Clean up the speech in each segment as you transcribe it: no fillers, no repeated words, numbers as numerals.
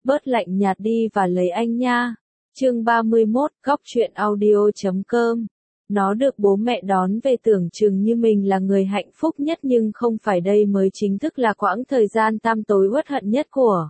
bớt lạnh nhạt đi và lấy anh nha. Chương 31, Góc truyện audio.com. Nó được bố mẹ đón về tưởng chừng như mình là người hạnh phúc nhất, nhưng không phải, đây mới chính thức là quãng thời gian tăm tối uất hận nhất của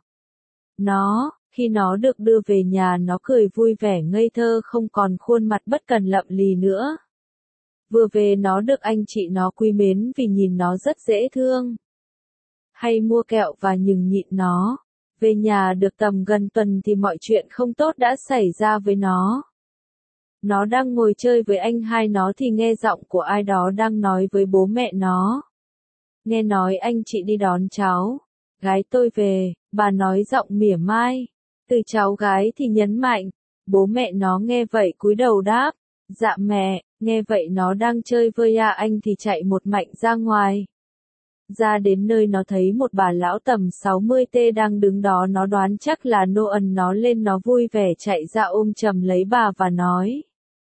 nó. Khi nó được đưa về nhà, nó cười vui vẻ ngây thơ, không còn khuôn mặt bất cần lậm lì nữa. Vừa về nó được anh chị nó quý mến vì nhìn nó rất dễ thương, hay mua kẹo và nhường nhịn nó. Về nhà được tầm gần tuần thì mọi chuyện không tốt đã xảy ra với nó. Nó đang ngồi chơi với anh hai nó thì nghe giọng của ai đó đang nói với bố mẹ nó. Nghe nói anh chị đi đón cháu gái tôi về, bà nói giọng mỉa mai. Từ cháu gái thì nhấn mạnh. Bố mẹ nó nghe vậy cúi đầu đáp, dạ mẹ. Nghe vậy nó đang chơi với anh thì chạy một mạch ra ngoài. Ra đến nơi nó thấy một bà lão tầm 60 đang đứng đó, nó đoán chắc là Noel. Nó lên, nó vui vẻ chạy ra ôm chầm lấy bà và nói: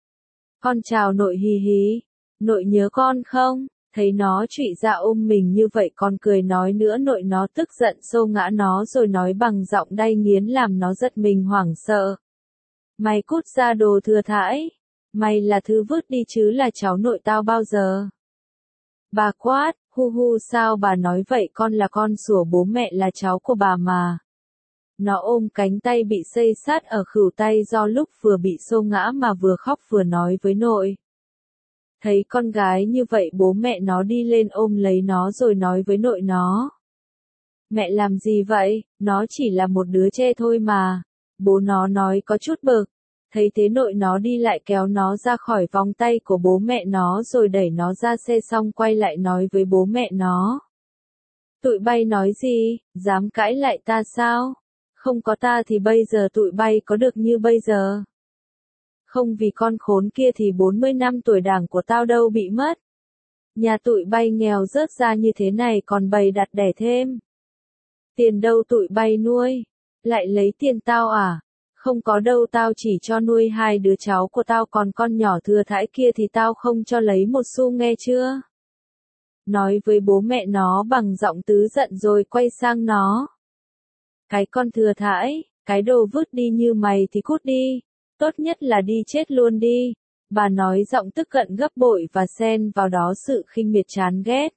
Con chào nội hì hì, nội nhớ con không? Thấy nó trụy ra ôm mình như vậy còn cười nói nữa, nội nó tức giận xô ngã nó rồi nói bằng giọng đay nghiến làm nó giật mình hoảng sợ: Mày cút ra đồ thừa thãi, mày là thứ vứt đi chứ là cháu nội tao bao giờ. Bà quát, hu hu, sao bà nói vậy, con là con sủa, bố mẹ là cháu của bà mà. Nó ôm cánh tay bị xây sát ở khuỷu tay do lúc vừa bị xô ngã mà vừa khóc vừa nói với nội. Thấy con gái như vậy, bố mẹ nó đi lên ôm lấy nó rồi nói với nội nó: Mẹ làm gì vậy, nó chỉ là một đứa trẻ thôi mà. Bố nó nói có chút bực. Thấy thế nội nó đi lại kéo nó ra khỏi vòng tay của bố mẹ nó rồi đẩy nó ra xe, xong quay lại nói với bố mẹ nó: Tụi bay nói gì, dám cãi lại ta sao? Không có ta thì bây giờ tụi bay có được như bây giờ. Không vì con khốn kia thì 40 năm tuổi đảng của tao đâu bị mất. Nhà tụi bay nghèo rớt ra như thế này còn bày đặt đẻ thêm. Tiền đâu tụi bay nuôi? Lại lấy tiền tao à? Không có đâu, tao chỉ cho nuôi 2 đứa cháu của tao, còn con nhỏ thừa thãi kia thì tao không cho lấy một xu, nghe chưa? Nói với bố mẹ nó bằng giọng tứ giận rồi quay sang nó: Cái con thừa thãi, cái đồ vứt đi như mày thì cút đi, tốt nhất là đi chết luôn đi. Bà nói giọng tức giận gấp bội và xen vào đó sự khinh miệt chán ghét.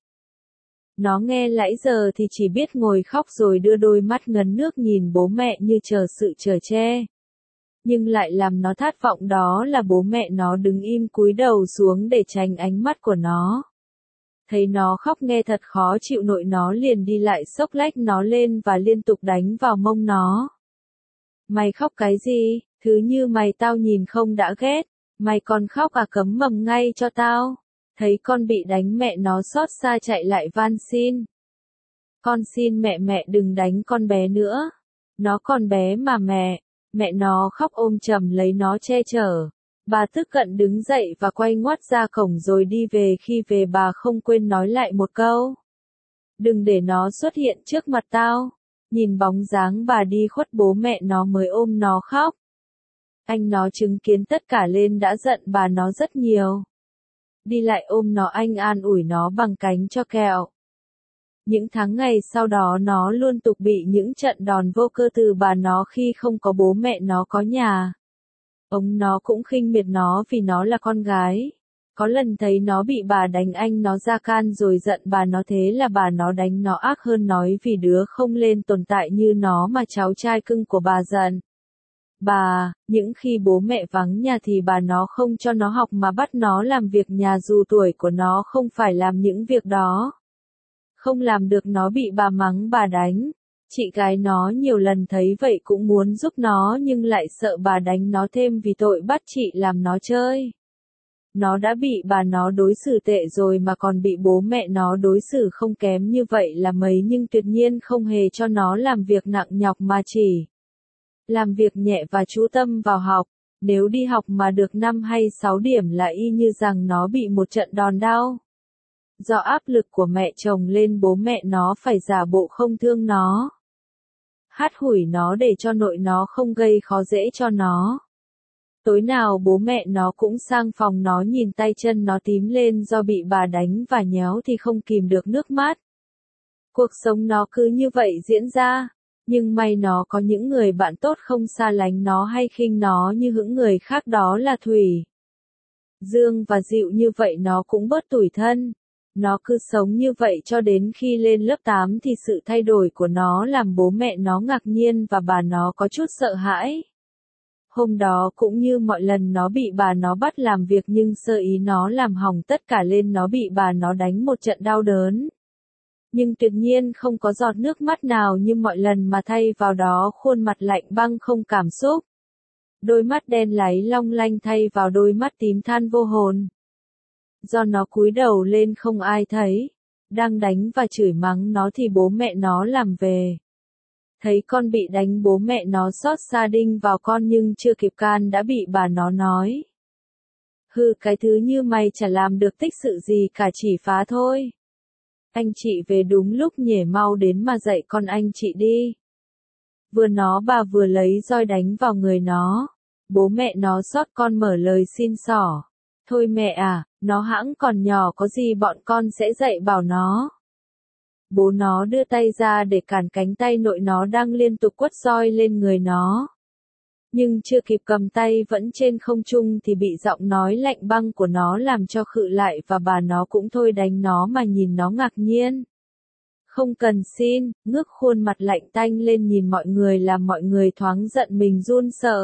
Nó nghe nãy giờ thì chỉ biết ngồi khóc rồi đưa đôi mắt ngấn nước nhìn bố mẹ như chờ sự chở che. Nhưng lại làm nó thất vọng đó là bố mẹ nó đứng im cúi đầu xuống để tránh ánh mắt của nó. Thấy nó khóc nghe thật khó chịu, nội nó liền đi lại xốc lách nó lên và liên tục đánh vào mông nó. Mày khóc cái gì, thứ như mày tao nhìn không đã ghét, mày còn khóc à, cấm mầm ngay cho tao. Thấy con bị đánh mẹ nó xót xa chạy lại van xin: Con xin mẹ, mẹ đừng đánh con bé nữa. Nó còn bé mà mẹ. Mẹ nó khóc ôm chầm lấy nó che chở. Bà tức giận đứng dậy và quay ngoắt ra cổng rồi đi về. Khi về bà không quên nói lại một câu: Đừng để nó xuất hiện trước mặt tao. Nhìn bóng dáng bà đi khuất, bố mẹ nó mới ôm nó khóc. Anh nó chứng kiến tất cả lên đã giận bà nó rất nhiều. Đi lại ôm nó, anh an ủi nó bằng cánh cho kẹo. Những tháng ngày sau đó nó luôn tục bị những trận đòn vô cơ từ bà nó khi không có bố mẹ nó có nhà. Ông nó cũng khinh miệt nó vì nó là con gái. Có lần thấy nó bị bà đánh, anh nó ra can rồi giận bà nó, thế là bà nó đánh nó ác hơn, nói vì đứa không lên tồn tại như nó mà cháu trai cưng của bà giận bà. Những khi bố mẹ vắng nhà thì bà nó không cho nó học mà bắt nó làm việc nhà dù tuổi của nó không phải làm những việc đó. Không làm được nó bị bà mắng bà đánh. Chị gái nó nhiều lần thấy vậy cũng muốn giúp nó nhưng lại sợ bà đánh nó thêm vì tội bắt chị làm nó chơi. Nó đã bị bà nó đối xử tệ rồi mà còn bị bố mẹ nó đối xử không kém như vậy là mấy, nhưng tuyệt nhiên không hề cho nó làm việc nặng nhọc mà chỉ làm việc nhẹ và chú tâm vào học. Nếu đi học mà được 5 hay 6 điểm là y như rằng nó bị một trận đòn đau. Do áp lực của mẹ chồng lên, bố mẹ nó phải giả bộ không thương nó, hắt hủi nó để cho nội nó không gây khó dễ cho nó. Tối nào bố mẹ nó cũng sang phòng nó, nhìn tay chân nó tím lên do bị bà đánh và nhéo thì không kìm được nước mắt. Cuộc sống nó cứ như vậy diễn ra. Nhưng may nó có những người bạn tốt không xa lánh nó hay khinh nó như những người khác, đó là Thủy, Dương và Dịu, như vậy nó cũng bớt tủi thân. Nó cứ sống như vậy cho đến khi lên lớp 8 thì sự thay đổi của nó làm bố mẹ nó ngạc nhiên và bà nó có chút sợ hãi. Hôm đó cũng như mọi lần nó bị bà nó bắt làm việc nhưng sơ ý nó làm hỏng tất cả lên nó bị bà nó đánh một trận đau đớn. Nhưng tuyệt nhiên không có giọt nước mắt nào như mọi lần mà thay vào đó khuôn mặt lạnh băng không cảm xúc. Đôi mắt đen láy long lanh thay vào đôi mắt tím than vô hồn. Do nó cúi đầu lên không ai thấy, đang đánh và chửi mắng nó thì bố mẹ nó làm về. Thấy con bị đánh bố mẹ nó xót xa đinh vào con nhưng chưa kịp can đã bị bà nó nói. Hừ, cái thứ như mày chả làm được tích sự gì cả, chỉ phá thôi. Anh chị về đúng lúc nhỉ, mau đến mà dạy con anh chị đi. Vừa nó bà vừa lấy roi đánh vào người nó. Bố mẹ nó xót con mở lời xin xỏ. Thôi mẹ à, nó hẵng còn nhỏ, có gì bọn con sẽ dạy bảo nó. Bố nó đưa tay ra để cản cánh tay nội nó đang liên tục quất roi lên người nó. Nhưng chưa kịp cầm tay vẫn trên không trung thì bị giọng nói lạnh băng của nó làm cho khựng lại và bà nó cũng thôi đánh nó mà nhìn nó ngạc nhiên. Không cần xin, ngước khuôn mặt lạnh tanh lên nhìn mọi người làm mọi người thoáng giận mình run sợ.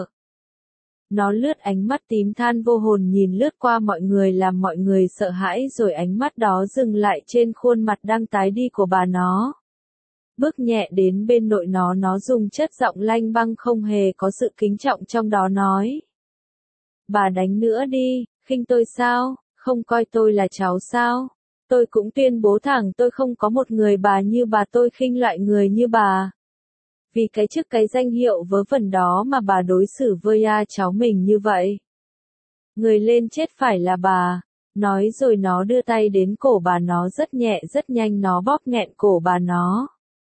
Nó lướt ánh mắt tím than vô hồn nhìn lướt qua mọi người làm mọi người sợ hãi rồi ánh mắt đó dừng lại trên khuôn mặt đang tái đi của bà nó. Bước nhẹ đến bên nội nó dùng chất giọng lanh băng không hề có sự kính trọng trong đó nói. Bà đánh nữa đi, khinh tôi sao, không coi tôi là cháu sao? Tôi cũng tuyên bố thẳng tôi không có một người bà như bà, tôi khinh loại người như bà. Vì cái chức cái danh hiệu vớ vẩn đó mà bà đối xử với cháu mình như vậy. Người lên chết phải là bà. Nói rồi nó đưa tay đến cổ bà nó rất nhẹ rất nhanh nó bóp nghẹn cổ bà nó.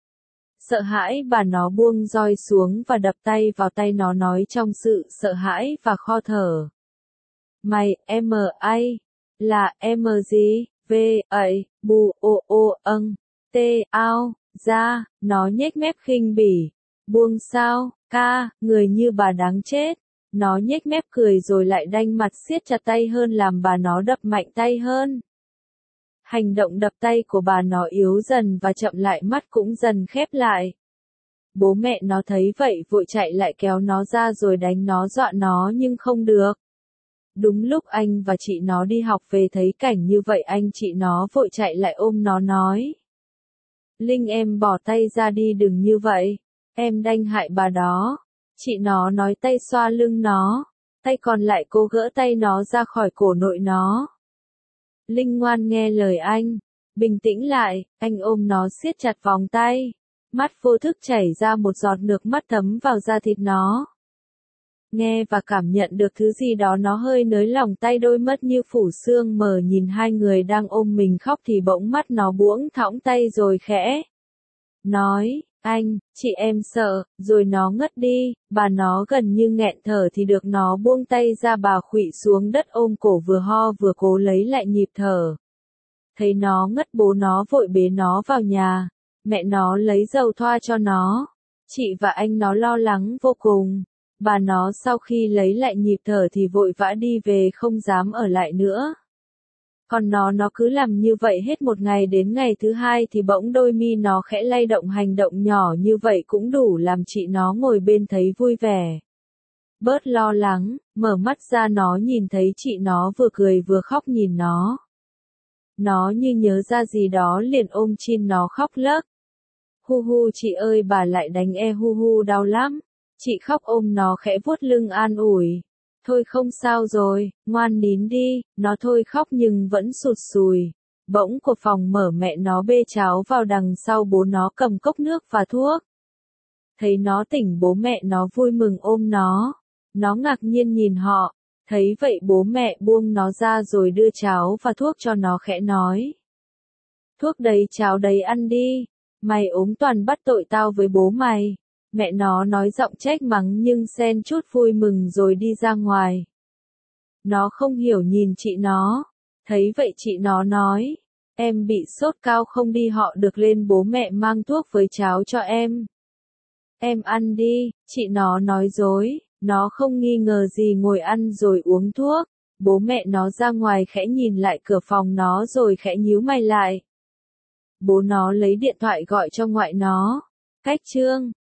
Sợ hãi bà nó buông roi xuống và đập tay vào tay nó nói trong sự sợ hãi và khó thở. Mày, em ai? Là em gì? V, ấy, bù, ô, t, ao, ra, nó nhếch mép khinh bỉ. Buông sao, ca, người như bà đáng chết. Nó nhếch mép cười rồi lại đanh mặt siết chặt tay hơn làm bà nó đập mạnh tay hơn. Hành động đập tay của bà nó yếu dần và chậm lại, mắt cũng dần khép lại. Bố mẹ nó thấy vậy vội chạy lại kéo nó ra rồi đánh nó dọa nó nhưng không được. Đúng lúc anh và chị nó đi học về thấy cảnh như vậy anh chị nó vội chạy lại ôm nó nói. Linh em bỏ tay ra đi, đừng như vậy. Em đanh hại bà đó. Chị nó nói tay xoa lưng nó. Tay còn lại cô gỡ tay nó ra khỏi cổ nội nó. Linh ngoan nghe lời anh. Bình tĩnh lại, anh ôm nó siết chặt vòng tay. Mắt vô thức chảy ra một giọt nước mắt thấm vào da thịt nó. Nghe và cảm nhận được thứ gì đó nó hơi nới lỏng tay, đôi mắt như phủ sương mờ nhìn hai người đang ôm mình khóc thì bỗng mắt nó buỗng thõng tay rồi khẽ nói, anh, chị em sợ, rồi nó ngất đi, bà nó gần như nghẹn thở thì được nó buông tay ra, bà khuỵu xuống đất ôm cổ vừa ho vừa cố lấy lại nhịp thở. Thấy nó ngất bố nó vội bế nó vào nhà, mẹ nó lấy dầu thoa cho nó, chị và anh nó lo lắng vô cùng. Bà nó sau khi lấy lại nhịp thở thì vội vã đi về không dám ở lại nữa. Còn nó cứ làm như vậy hết một ngày, đến ngày thứ hai thì bỗng đôi mi nó khẽ lay động, hành động nhỏ như vậy cũng đủ làm chị nó ngồi bên thấy vui vẻ. Bớt lo lắng, mở mắt ra nó nhìn thấy chị nó vừa cười vừa khóc nhìn nó. Nó như nhớ ra gì đó liền ôm chin nó khóc lấc. Hu hu chị ơi bà lại đánh hu hu đau lắm. Chị khóc ôm nó khẽ vuốt lưng an ủi. Thôi không sao rồi, ngoan nín đi, nó thôi khóc nhưng vẫn sụt sùi. Bỗng của phòng mở, mẹ nó bê cháo vào, đằng sau bố nó cầm cốc nước và thuốc. Thấy nó tỉnh bố mẹ nó vui mừng ôm nó. Nó ngạc nhiên nhìn họ, thấy vậy bố mẹ buông nó ra rồi đưa cháo và thuốc cho nó khẽ nói. Thuốc đấy cháo đấy ăn đi, mày ốm toàn bắt tội tao với bố mày. Mẹ nó nói giọng trách mắng nhưng xen chút vui mừng rồi đi ra ngoài. Nó không hiểu nhìn chị nó. Thấy vậy chị nó nói. Em bị sốt cao không đi họ được lên, bố mẹ mang thuốc với cháo cho em. Em ăn đi, chị nó nói dối, nó không nghi ngờ gì ngồi ăn rồi uống thuốc. Bố mẹ nó ra ngoài khẽ nhìn lại cửa phòng nó rồi khẽ nhíu mày lại. Bố nó lấy điện thoại gọi cho ngoại nó. Cách Trương.